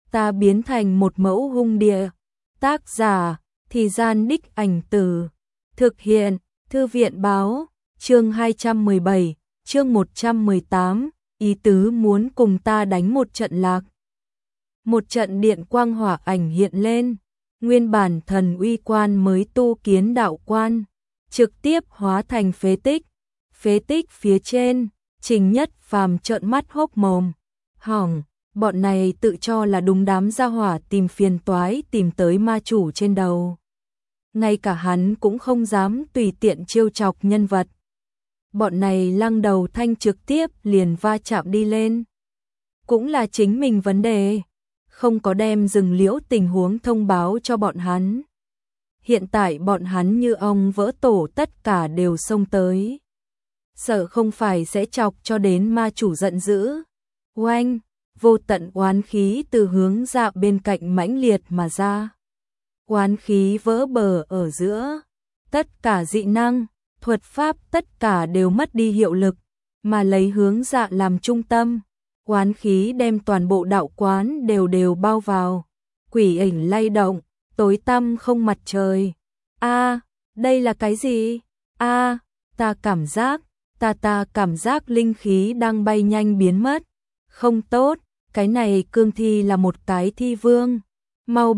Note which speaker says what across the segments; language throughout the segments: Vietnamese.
Speaker 1: ta biến thành một mẫu hung địa. Tác giả, Thì Gian Đích Ảnh Từ. Thực hiện, Thư viện báo, chương 217, chương 118, ý tứ muốn cùng ta đánh một trận lạc. Một trận điện quang hỏa ảnh hiện lên, nguyên bản thần uy quan mới tu kiến đạo quan, trực tiếp hóa thành phế tích. Phế tích phía trên, Trình Nhất Phàm trợn mắt hốc mồm. Hỏng, bọn này tự cho là đúng đám gia hỏa tìm phiền toái tìm tới ma chủ trên đầu. Ngay cả hắn cũng không dám tùy tiện trêu chọc nhân vật. Bọn này lăng đầu thanh trực tiếp liền va chạm đi lên. Cũng là chính mình vấn đề, không có đem rừng liễu tình huống thông báo cho bọn hắn. Hiện tại bọn hắn như ong vỡ tổ tất cả đều xông tới. Sợ không phải sẽ chọc cho đến ma chủ giận dữ. Oanh, vô tận oán khí từ hướng dạ bên cạnh mãnh liệt mà ra. Oán khí vỡ bờ ở giữa, tất cả dị năng, thuật pháp tất cả đều mất đi hiệu lực, mà lấy hướng dạ làm trung tâm. Oán khí đem toàn bộ đạo quán đều bao vào. Quỷ ảnh lay động, tối tăm không mặt trời. A, đây là cái gì? A, ta cảm giác, ta cảm giác linh khí đang bay nhanh biến mất. Không tốt, cái này cương thi là một cái thi vương. Mau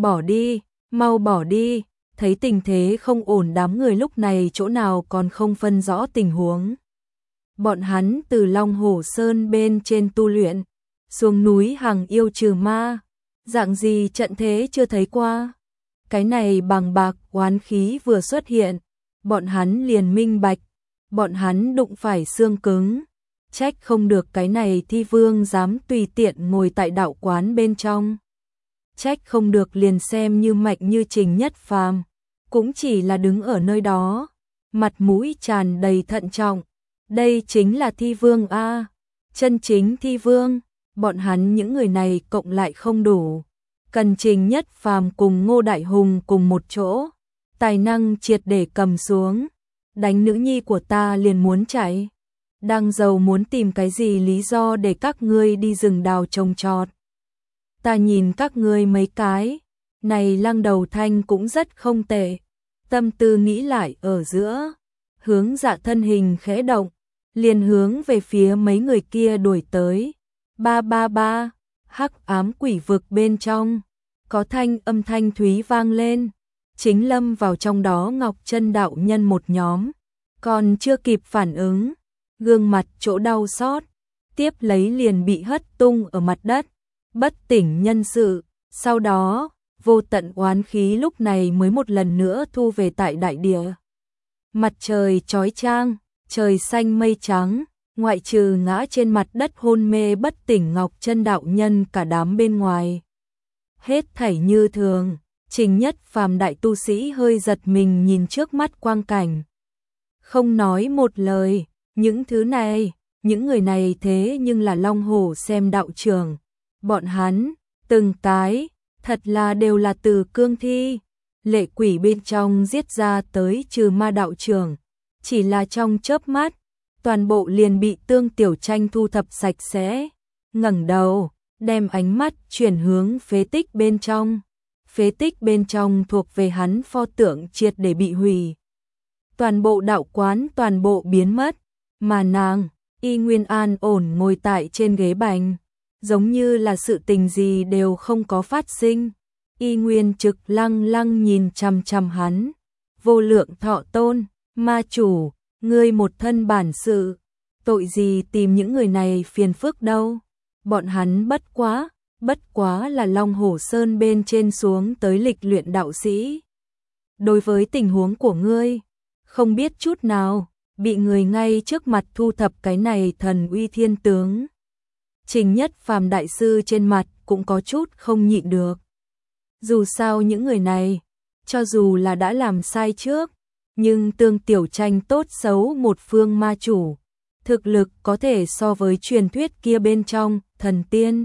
Speaker 1: bỏ đi, thấy tình thế không ổn đám người lúc này chỗ nào còn không phân rõ tình huống. Bọn hắn từ Long Hổ Sơn bên trên tu luyện, xuống núi hàng yêu trừ ma, dạng gì trận thế chưa thấy qua. Cái này bằng bạc oán khí vừa xuất hiện, bọn hắn liền minh bạch, bọn hắn đụng phải xương cứng. Trách không được cái này thi vương dám tùy tiện ngồi tại đạo quán bên trong. Trách không được liền xem như mạnh như Trình Nhất Phàm, cũng chỉ là đứng ở nơi đó, mặt mũi tràn đầy thận trọng. Đây chính là thi vương a, chân chính thi vương, bọn hắn những người này cộng lại không đủ. Cần Trình Nhất Phàm cùng Ngô Đại Hùng cùng một chỗ, tài năng triệt để cầm xuống, đánh nữ nhi của ta liền muốn chạy. Đang giàu muốn tìm cái gì lý do để các ngươi đi rừng đào trồng trọt. Ta nhìn các ngươi mấy cái, này lăng đầu thanh cũng rất không tệ. Tâm tư nghĩ lại ở giữa, hướng dạ thân hình khẽ động, liền hướng về phía mấy người kia đuổi tới. Ba, hắc ám quỷ vực bên trong, có âm thanh thúy vang lên, chính lâm vào trong đó Ngọc Chân đạo nhân một nhóm, còn chưa kịp phản ứng, gương mặt chỗ đau xót, tiếp lấy liền bị hất tung ở mặt đất, bất tỉnh nhân sự. Sau đó, vô tận oán khí lúc này mới một lần nữa thu về tại đại địa. Mặt trời chói chang, trời xanh mây trắng, ngoại trừ ngã trên mặt đất hôn mê bất tỉnh Ngọc Chân đạo nhân cả đám bên ngoài. Hết thảy như thường, Trình Nhất Phàm đại tu sĩ hơi giật mình nhìn trước mắt quang cảnh. Không nói một lời, những thứ này, những người này thế nhưng là Long Hổ xem đạo trưởng. Bọn hắn, từng cái, thật là đều là từ cương thi, lệ quỷ bên trong giết ra tới trừ ma đạo trưởng. Chỉ là trong chớp mắt, toàn bộ liền bị Tương Tiểu Tranh thu thập sạch sẽ. Ngẩng đầu, đem ánh mắt chuyển hướng phế tích bên trong. Phế tích bên trong thuộc về hắn pho tượng triệt để bị hủy. Toàn bộ đạo quán toàn bộ biến mất, mà nàng, y nguyên an ổn ngồi tại trên ghế bành, giống như là sự tình gì đều không có phát sinh. Y nguyên trực lăng nhìn chằm chằm hắn. Vô Lượng Thọ Tôn, ma chủ, ngươi một thân bản sự, tội gì tìm những người này phiền phức đâu. Bọn hắn bất quá là Long Hổ Sơn bên trên xuống tới lịch luyện đạo sĩ. Đối với tình huống của ngươi, không biết chút nào, bị người ngay trước mặt thu thập cái này thần uy thiên tướng. Trình Nhất Phàm đại sư trên mặt cũng có chút không nhịn được. Dù sao những người này, cho dù là đã làm sai trước, nhưng Tương Tiểu Tranh tốt xấu một phương ma chủ, thực lực có thể so với truyền thuyết kia bên trong thần tiên.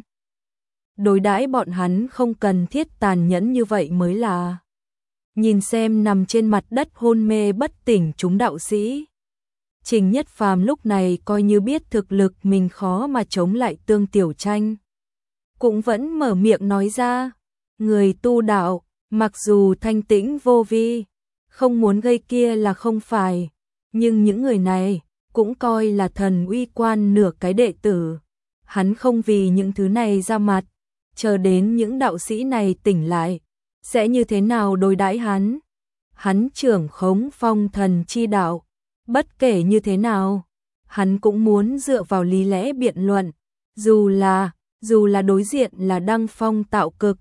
Speaker 1: Đối đãi bọn hắn không cần thiết tàn nhẫn như vậy mới là. Nhìn xem nằm trên mặt đất hôn mê bất tỉnh chúng đạo sĩ, Trình Nhất Phàm lúc này coi như biết thực lực mình khó mà chống lại Tương Tiểu Tranh. cũng vẫn mở miệng nói ra. Người tu đạo, mặc dù thanh tĩnh vô vi, không muốn gây kia là không phải, nhưng những người này cũng coi là thần uy quan nửa cái đệ tử. Hắn không vì những thứ này ra mặt, chờ đến những đạo sĩ này tỉnh lại, sẽ như thế nào đối đãi hắn? Hắn trưởng khống phong thần chi đạo, bất kể như thế nào, hắn cũng muốn dựa vào lý lẽ biện luận, dù là đối diện là Đăng Phong Tạo Cực,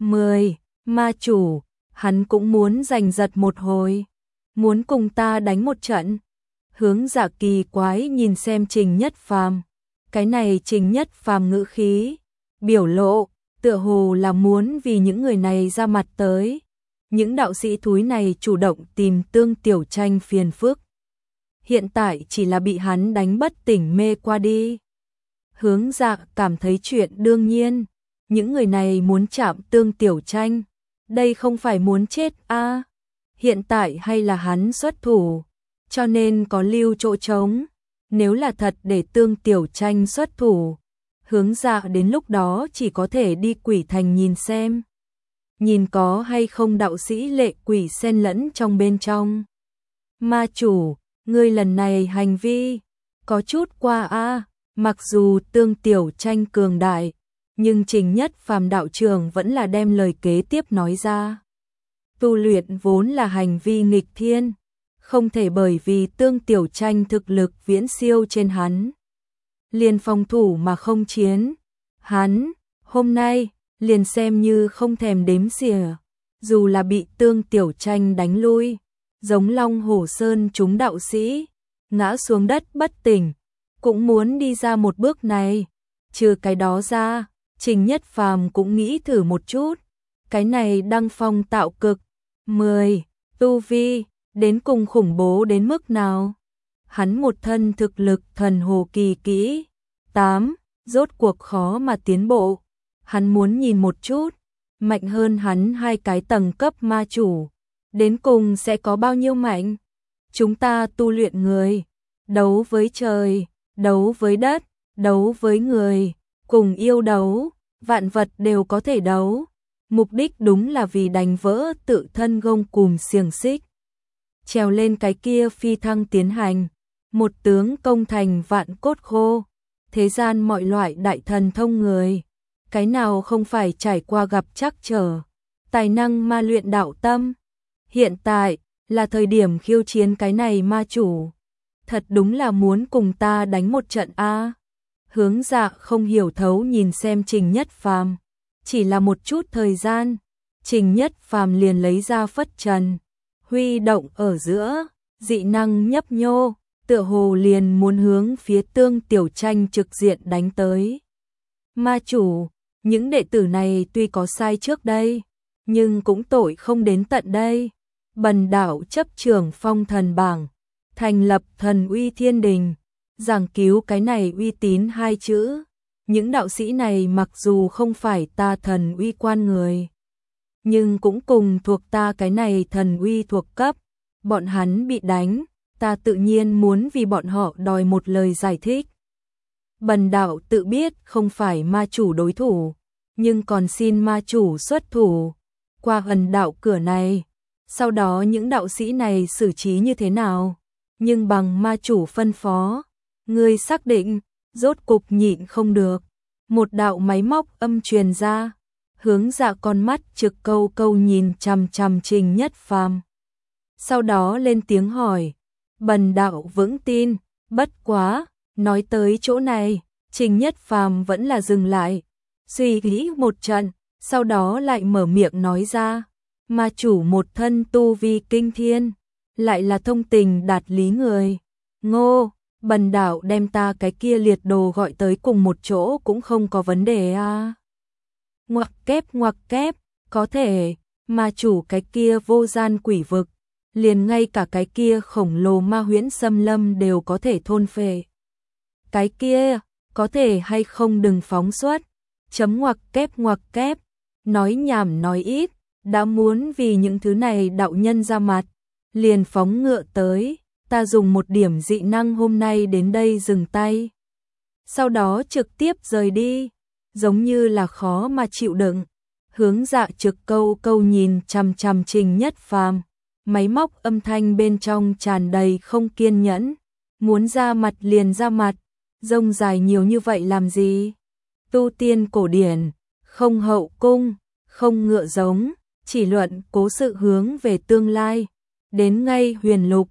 Speaker 1: 10 ma chủ, hắn cũng muốn giành giật một hồi, muốn cùng ta đánh một trận. Hướng Dạ kỳ quái nhìn xem Trình Nhất Phàm, cái này Trình Nhất Phàm ngữ khí, biểu lộ, tựa hồ là muốn vì những người này ra mặt tới. Những đạo sĩ thúi này chủ động tìm Tương Tiểu Tranh phiền phức. Hiện tại chỉ là bị hắn đánh bất tỉnh mê qua đi. Hướng Dạ cảm thấy chuyện đương nhiên, những người này muốn chạm Tương Tiểu Tranh, đây không phải muốn chết a? Hiện tại hay là hắn xuất thủ, cho nên có lưu chỗ trống. Nếu là thật để Tương Tiểu Tranh xuất thủ, Hướng Dạ đến lúc đó chỉ có thể đi Quỷ Thành nhìn xem. Nhìn có hay không đạo sĩ lệ quỷ xen lẫn trong bên trong. Ma chủ, ngươi lần này hành vi có chút qua a. Mặc dù Tương Tiểu Tranh cường đại, nhưng Trình Nhất Phàm đạo trưởng vẫn là đem lời kế tiếp nói ra. Tu luyện vốn là hành vi nghịch thiên, không thể bởi vì Tương Tiểu Tranh thực lực viễn siêu trên hắn, liền phòng thủ mà không chiến. Hắn, hôm nay, liền xem như không thèm đếm xỉa, dù là bị Tương Tiểu Tranh đánh lui, giống Long Hổ Sơn chúng đạo sĩ, ngã xuống đất bất tỉnh, cũng muốn đi ra một bước này. Trừ cái đó ra, Trình Nhất Phàm cũng nghĩ thử một chút, cái này Đăng Phong Tạo Cực, 10 tu vi, đến cùng khủng bố đến mức nào. Hắn một thân thực lực thần hồ kỳ kỹ, 8, rốt cuộc khó mà tiến bộ. Hắn muốn nhìn một chút, mạnh hơn hắn 2 cái tầng cấp ma chủ, đến cùng sẽ có bao nhiêu mạnh. Chúng ta tu luyện người, đấu với trời, đấu với đất, đấu với người, cùng yêu đấu, vạn vật đều có thể đấu. Mục đích đúng là vì đánh vỡ tự thân gông cùm xiềng xích, trèo lên cái kia phi thăng tiến hành, một tướng công thành vạn cốt khô. Thế gian mọi loại đại thần thông người, cái nào không phải trải qua gặp trắc trở, tài năng ma luyện đạo tâm. Hiện tại là thời điểm khiêu chiến cái này ma chủ, thật đúng là muốn cùng ta đánh một trận a. Hướng Dạ không hiểu thấu nhìn xem Trình Nhất Phàm, chỉ là một chút thời gian, Trình Nhất Phàm liền lấy ra phất trần, huy động ở giữa, dị năng nhấp nhô, tựa hồ liền muốn hướng phía Tương Tiểu Tranh trực diện đánh tới. Ma chủ, những đệ tử này tuy có sai trước đây, nhưng cũng tội không đến tận đây. Bần đạo chấp trưởng phong thần bảng, thành lập thần uy thiên đình, giảng cứu cái này uy tín 2 chữ. Những đạo sĩ này mặc dù không phải ta thần uy quan người, nhưng cũng cùng thuộc ta cái này thần uy thuộc cấp. Bọn hắn bị đánh, ta tự nhiên muốn vì bọn họ đòi một lời giải thích. Bần đạo tự biết không phải ma chủ đối thủ, nhưng còn xin ma chủ xuất thủ, qua ẩn đạo cửa này. Sau đó những đạo sĩ này xử trí như thế nào, nhưng bằng ma chủ phân phó, ngươi xác định. Rốt cục nhịn không được, một đạo máy móc âm truyền ra. Hướng Dạ con mắt trực câu câu nhìn chằm chằm Trình Nhất Phàm, sau đó lên tiếng hỏi. Bần đạo vững tin, bất quá, nói tới chỗ này, Trình Nhất Phàm vẫn là dừng lại, suy nghĩ một trận, sau đó lại mở miệng nói ra. Ma chủ một thân tu vi kinh thiên, lại là thông tình đạt lý người. Ngô, bần đạo đem ta cái kia liệt đồ gọi tới cùng một chỗ cũng không có vấn đề a. Ngoặc kép, có thể, ma chủ cái kia vô gian quỷ vực, liền ngay cả cái kia khổng lồ ma huyễn xâm lâm đều có thể thôn phệ. Cái kia, có thể hay không đừng phóng xuất. Chấm ngoặc kép, nói nhảm nói ít, đã muốn vì những thứ này đạo nhân ra mặt, liền phóng ngựa tới. Ta dùng một điểm dị năng hôm nay đến đây dừng tay, sau đó trực tiếp rời đi. giống như là khó mà chịu đựng. Hướng Dạ Trực câu câu nhìn chằm chằm Trình Nhất Phàm, máy móc âm thanh bên trong tràn đầy không kiên nhẫn, muốn ra mặt liền ra mặt, rông dài nhiều như vậy làm gì? Tu tiên cổ điển, không hậu cung, không ngựa giống, chỉ luận cố sự hướng về tương lai. Đến ngay Huyền Lục,